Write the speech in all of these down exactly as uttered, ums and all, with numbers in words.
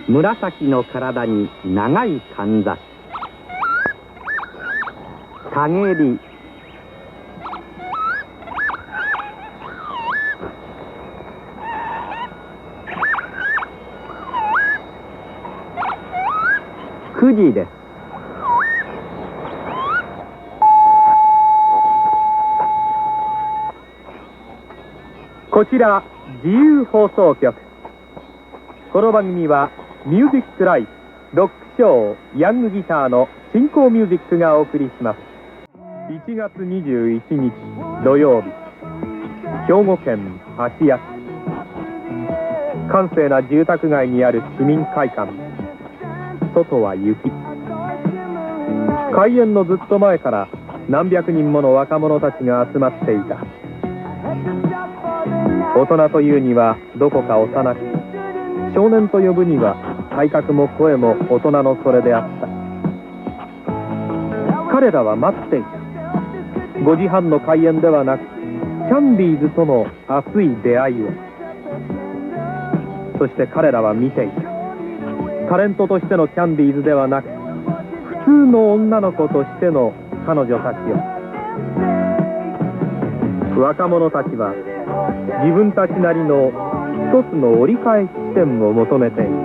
紫の体に長いかんざし、かげり、くじです。こちら自由放送局。この番組はミュージックライフ、ロックショー、ヤングギターの新興ミュージックがお送りします。いちがつにじゅういちにち土曜日、兵庫県芦屋市、閑静な住宅街にある市民会館。外は雪。開演のずっと前から何百人もの若者たちが集まっていた。大人というにはどこか幼く、少年と呼ぶには体格も声も大人のそれであった。彼らは待っていた。ごじはんの開演ではなく、キャンディーズとの熱い出会いを。そして彼らは見ていた。タレントとしてのキャンディーズではなく、普通の女の子としての彼女たちを。若者たちは自分たちなりの一つの折り返し地点を求めていた。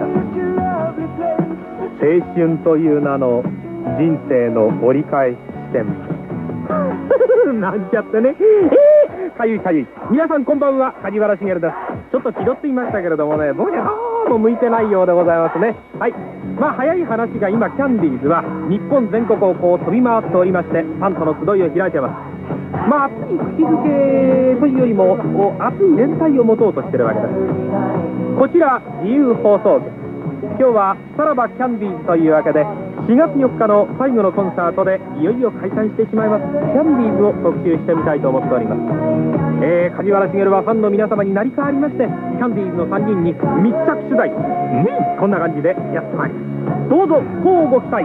青春という名の人生の折り返し地点。なんちゃってね。えー、かゆいかゆい。皆さんこんばんは、梶原茂です。ちょっと気取っていましたけれどもね、僕にはどうも向いてないようでございますね。はい。まあ早い話が今キャンディーズは日本全国をこう飛び回っておりまして、ファンとの集いを開いています。まあ熱い口づけというよりも熱い連帯を持とうとしているわけです。こちら自由放送局。今日はさらばキャンディーズというわけで、しがつよっかの最後のコンサートでいよいよ開催してしまいますキャンディーズを特集してみたいと思っております。えー、梶原茂はファンの皆様に成り代わりまして、キャンディーズのさんにんに密着取材、うん、こんな感じでやってまいります。どうぞ乞うご期待。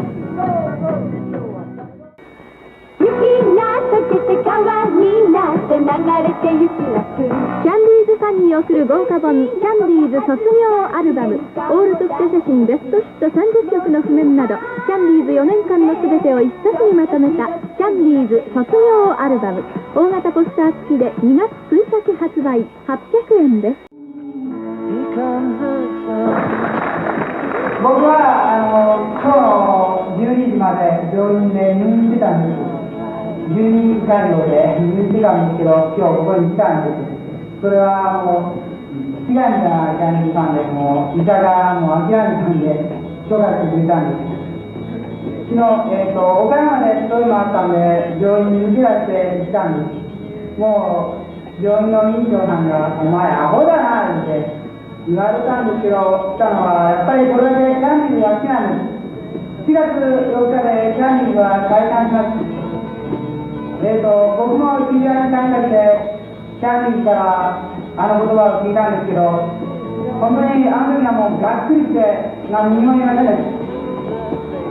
雪が溶けて川になって流れてゆきます。キャンディーズファンに送る豪華本、キャンディーズ卒業アルバム、オール特許写真ベストヒットさんじゅっきょくの譜面など、キャンディーズよねんかんのすべてを一冊にまとめたキャンディーズ卒業アルバム、大型ポスター付きでにがつついたち発売、はっぴゃくえんです。 僕はあの今日のじゅうにじまで病院で入院してたんです。じゅうにかいで入院してたんですけど、今日ここに来たんです。それはもう気がみたキャンディーファンで、もう医者がもう諦めたんで許可してくれたんです。昨日、えー、と岡山でそういうのあったんで病院に抜け出してきたんです。もう病院の院長さんが「お前アホだな」って言われたんですけど、来たのはやっぱりこれだけキャンディーズが好きなんです。しがつよっかでキャンディーズは解散します。えーと僕も知り合いに参加してキャンディーズからあの言葉を聞いたんですけど、本当にあの時はもうがっくりして何にも言えませんでした。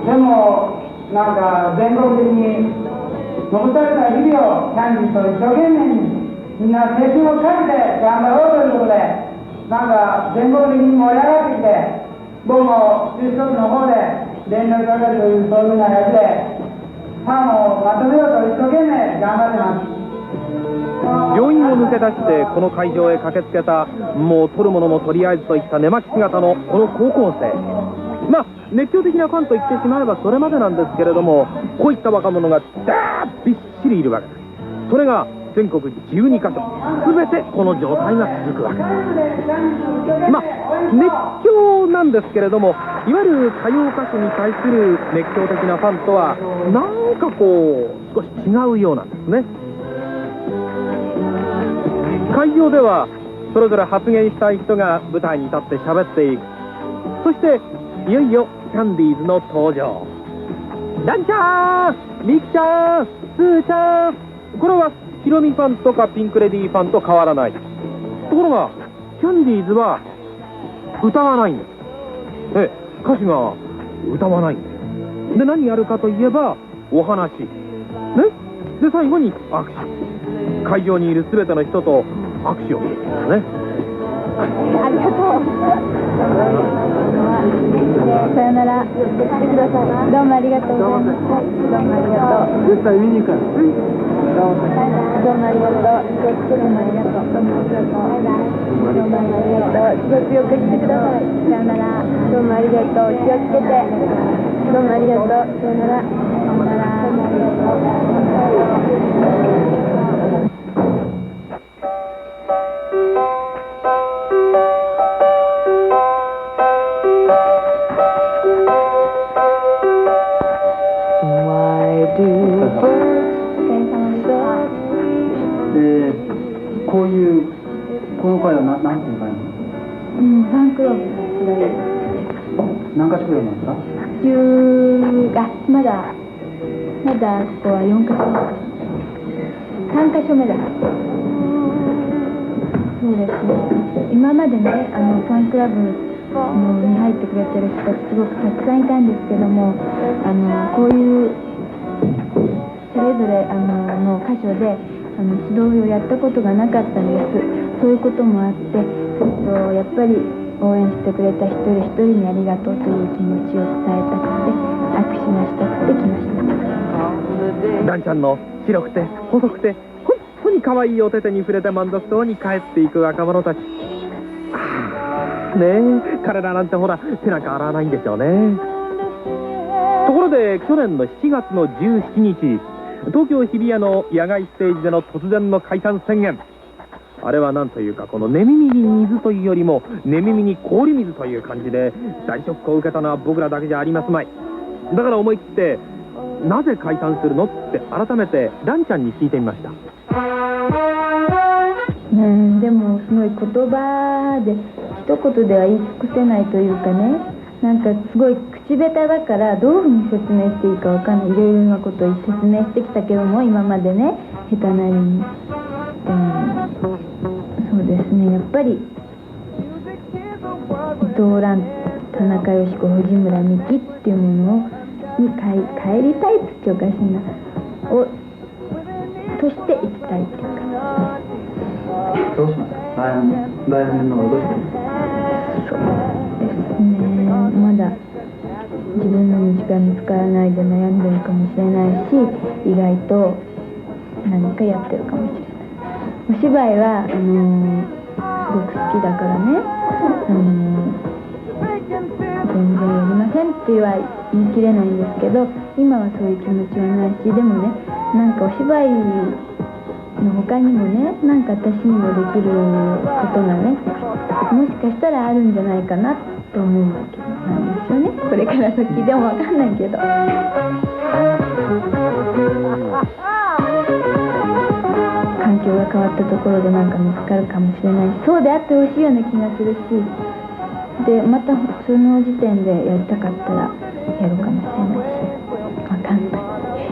でもなんか全国的に残された日々をキャンディーズと一生懸命にみんな青春をかけて頑張ろうということで、なんか全国的に盛り上がってきて、僕も中四国の方で連絡がかかるというそういうようなやつでファンをまとめようと一生懸命頑張ってます。 病院を抜け出してこの会場へ駆けつけた、もう取るものもとりあえずといった寝巻き姿のこの高校生。まあ熱狂的なファンと言ってしまえばそれまでなんですけれども、こういった若者がダーッびっしりいるわけです。それが全国じゅうにかしょ、全てこの状態が続くわけです。まあ熱狂なんですけれども、いわゆる歌謡歌手に対する熱狂的なファンとはなんかこう少し違うようなんですね。会場ではそれぞれ発言したい人が舞台に立って喋っていく。そしていよいよキャンディーズの登場。ランちゃん、ミキちゃん、スーちゃん、これはヒロミファンとかピンクレディーファンと変わらない。ところがキャンディーズは歌わないんです。え歌手が歌わないんです。で何やるかといえばお話ね。で最後に握手。会場にいる全ての人と握手をするんですね。 ありがとう。 さよなら。来てください。どうもありがとうございます。はい、どうもありがとう。 絶対見に行くから。うん。 どうもありがとう。気をつけてもありがとう。どうもありがとう。バイバイ。どうもありがとう。しがつよっか来てください。さよなら。どうもありがとう。気をつけて。どうもありがとう。さよなら。さよなら。どうもありがとう。 で、こういうこの会はななんていう会なの？ うん、ファンクラブが何か所ぐらいなんですか？ じゅうがまだまだここはよんかしょさんかしょめだ。そうですね。今までね、あのファンクラブのに入ってくれてる人たちすごくたくさんいたんですけども、あのこういうそれぞれあのの箇所であの指導をやったことがなかったんです。そういうこともあって、ちょっとやっぱり応援してくれた一人一人にありがとうという気持ちを伝えたくて、握手がしたくて来ました。 ランちゃんの白くて細くて本当に可愛いお手手に触れて満足そうに帰っていく若者たち。ああねえ、彼らなんてほら手なんか洗わないんでしょうね。ところで去年のしちがつのじゅうしちにち、東京日比谷の野外ステージでの突然の解散宣言。あれはなんというか、この寝耳に水というよりも寝耳に氷水という感じで大ショックを受けたのは僕らだけじゃありますまい。だから思い切ってなぜ解散するのって改めてランちゃんに聞いてみました。 うん、でもすごい言葉で一言では言い尽くせないというかね、なんかすごい口下手だからどういうふうに説明していいかわかんない。いろいろなことを説明してきたけども、今までね、下手なりに、うん、そうですね、やっぱり伊藤蘭、田中佳子、藤村美樹っていうものに帰りたいっておかしいなをとしていきたいっていうか。 どうしますか？来年来年のどうしますか？ そうですね、まだ自分の道が見つからないで悩んでるかもしれないし、意外と何かやってるかもしれない。お芝居はあのー、すごく好きだからね、あのー、全然やりませんっては言い切れないんですけど、今はそういう気持ちはないし、でもね、なんかお芝居の他にもね、なんか私にもできることがね、もしかしたらあるんじゃないかなと思うわけなんですよね。これから先でもわかんないけど。環境が変わったところでなんか見つかるかもしれないし、そうであってほしいような気がするし、でまたその時点でやりたかったらやるかもしれないし、わかんない。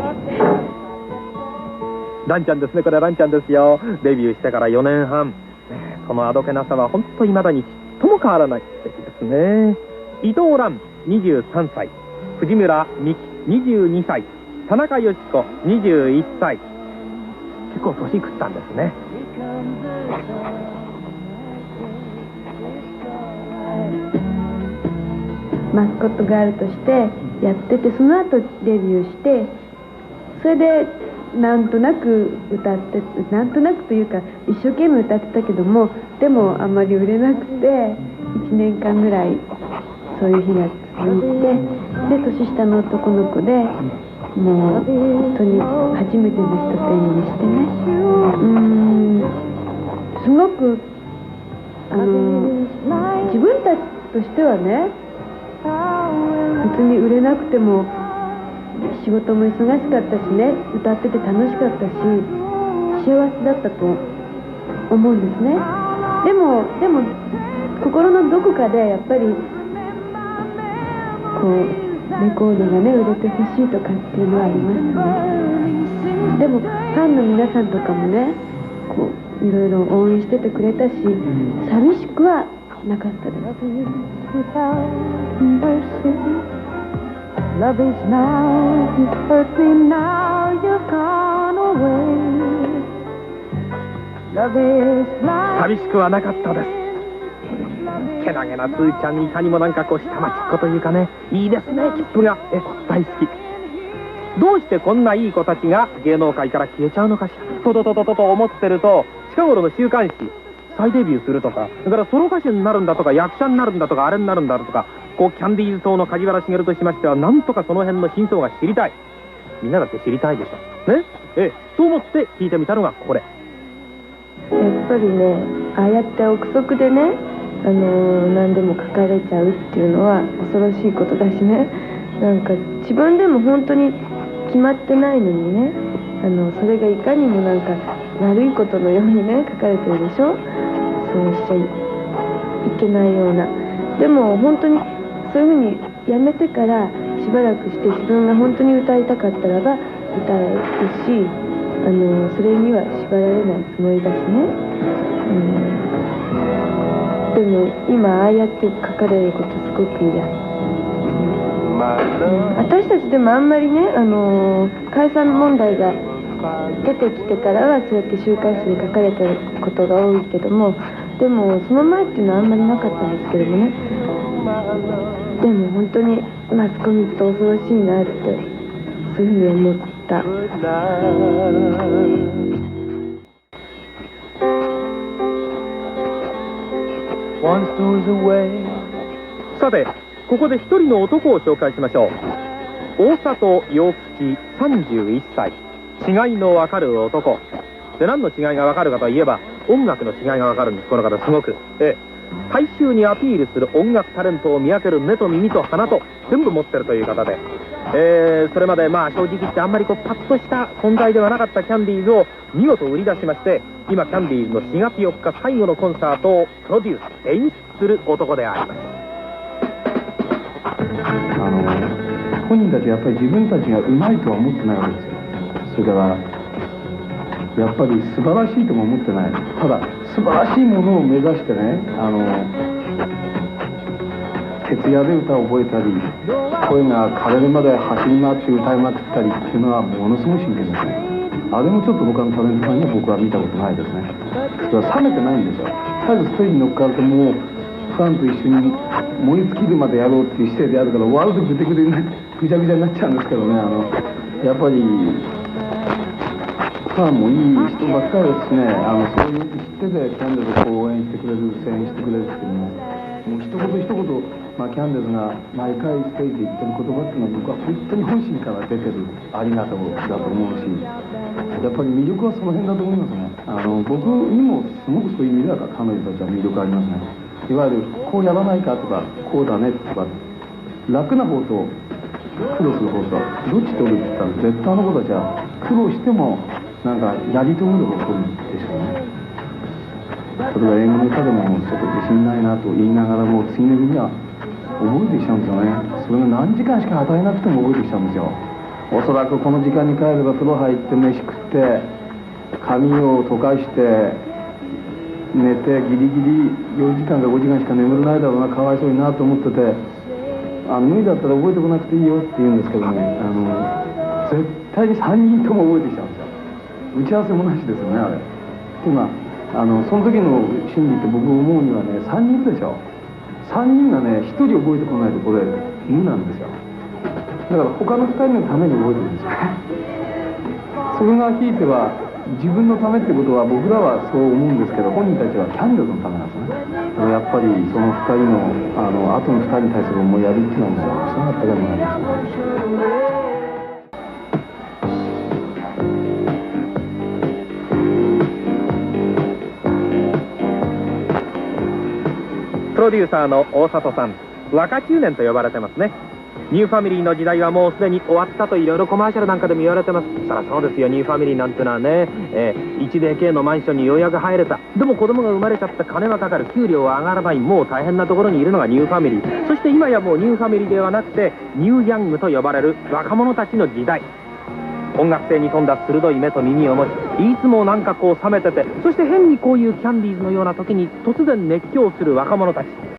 ランちゃんですね、これランちゃんですよ。デビューしてからよねんはん、そのあどけなさは本当に未だにちっとも変わらない素敵ですね。伊藤蘭にじゅうさんさい、藤村美樹にじゅうにさい、田中佳子にじゅういっさい。結構年食ったんですね。 マスコットガールとしてやってて、その後デビューして、それでなんとなく歌って、なんとなくというか一生懸命歌ってたけども、でもあんまり売れなくていちねんかんぐらいそういう日が続いて、で年下の男の子でもう本当に初めての人と演技してね、うーんすごくあの自分たちとしてはね、別に売れなくても仕事も忙しかったしね、歌ってて楽しかったし幸せだったと思うんですね。でもでも心のどこかでやっぱりこうレコードがね売れてほしいとかっていうのはありましたね。でもファンの皆さんとかもね、こういろいろ応援しててくれたし、寂しくはなかったです。Love is now, you hurt me now, you've gone away. Love is now. 寂しくはなかったですけなげなスーちゃん、いかにもなんかこう下町っ子というかね、いいですね、切符が。え、大好き。どうしてこんないい子たちが芸能界から消えちゃうのかしら、とととととと思ってると、近頃の週刊誌、再デビューするとか、だからソロ歌手になるんだとか、役者になるんだとか、あれになるんだとか、こうキャンディーズ党の梶原茂としましては、なんとかその辺の真相が知りたい。みんなだって知りたいでしょ。ね、ええ、そう思って聞いてみたのがこれ。 やっぱりね、ああやって憶測でね、あのー、何でも書かれちゃうっていうのは恐ろしいことだしね、なんか自分でも本当に決まってないのにね、あのそれがいかにもなんか悪いことのようにね書かれてるでしょ。そうしちゃいけないような。でも本当にそういうふうにやめてからしばらくして自分が本当に歌いたかったらば歌えるし、あのそれには縛られないつもりだしね、うん、でも今ああやって書かれることすごく嫌、うん、私たちでもあんまりね、あの解散問題が出てきてからはそうやって週刊誌に書かれてることが多いけども、でもその前っていうのはあんまりなかったんですけどもね。でも本当にマスコミって恐ろしいなってそういうふうに思った。 さて、ここで一人の男を紹介しましょう。大里洋吉さんじゅういっさい、違いのわかる男で、何の違いがわかるかといえば音楽の違いがわかるんです。この方すごく、ええ、大衆にアピールする音楽タレントを見分ける目と耳と鼻と全部持ってるという方で、えー、それまでまあ正直言ってあんまりこうパッとした存在ではなかったキャンディーズを見事売り出しまして、今キャンディーズのしがつよっか最後のコンサートをプロデュース演出する男であります。 あの本人たちやっぱり自分たちがうまいとは思ってないわけですよ。それからやっぱり素晴らしいとも思ってない。ただ素晴らしいものを目指してね、あの徹夜で歌を覚えたり、声が枯れるまで走り回って歌いまくったりっていうのはものすごい真剣ですね。あれもちょっと他のタレントさんには僕は見たことないですね。それは冷めてないんですよ。絶えずステージに乗っかるともうファンと一緒に燃え尽きるまでやろうっていう姿勢であるから、終わるとぐてぐてになってぐちゃぐちゃになっちゃうんですけどね。あのやっぱりファンもいい人ばっかりですしね、あのそういう知っててキャンデルズを応援してくれる、声援してくれるっていうのも、もう一言一言、まあ、キャンデルズが毎回ステージで言ってる言葉っていうのは僕は本当に本心から出てるありがとうだと思うし、やっぱり魅力はその辺だと思いますね。あの僕にもすごくそういう意味では彼女たちは魅力ありますね。いわゆるこうやらないかとかこうだねとか、楽な方と苦労する方とどっち取るって言ったら、絶対あの子たちは苦労してもなんかやり遂げる方向でしょうね。それが英語の歌でもちょっと自信ないなと言いながらも次の日には覚えてきちゃうんですよね。それが何時間しか与えなくても覚えてきちゃうんですよ。おそらくこの時間に帰れば風呂入って飯食って髪を溶かして寝てギリギリよじかんかごじかんしか眠れないだろうな、かわいそうになと思ってて、あの無理だったら覚えてこなくていいよって言うんですけどね、あの絶対にさんにんとも覚えてきちゃうんですよ。打ち合わせもなしですよね、あれ。っていうのはあのその時の心理って僕思うにはね、さんにんいるでしょ。さんにんがねひとり覚えてこないとこれ無なんですよ。だから他のふたりのために覚えてるんですよね。それがひいては自分のためってことは僕らはそう思うんですけど、本人たちはキャンデルズのためなんですね。だからやっぱりそのふたりのあの後のふたりに対する思いやりっていうのはつながったかもなりますね。 プロデューサーの大里さん、若中年と呼ばれてますね。ニューファミリーの時代はもうすでに終わったといろいろコマーシャルなんかでも言われてます。そりゃそうですよ、ニューファミリーなんてのはね、えー、ワンディーケー のマンションにようやく入れた、でも子供が生まれちゃった、金はかかる、給料は上がらない、もう大変なところにいるのがニューファミリー。そして今やもうニューファミリーではなくてニューヤングと呼ばれる若者たちの時代。音楽性に富んだ鋭い目と耳を持ち、いつもなんかこう冷めてて、そして変にこういうキャンディーズのような時に突然熱狂する若者たち。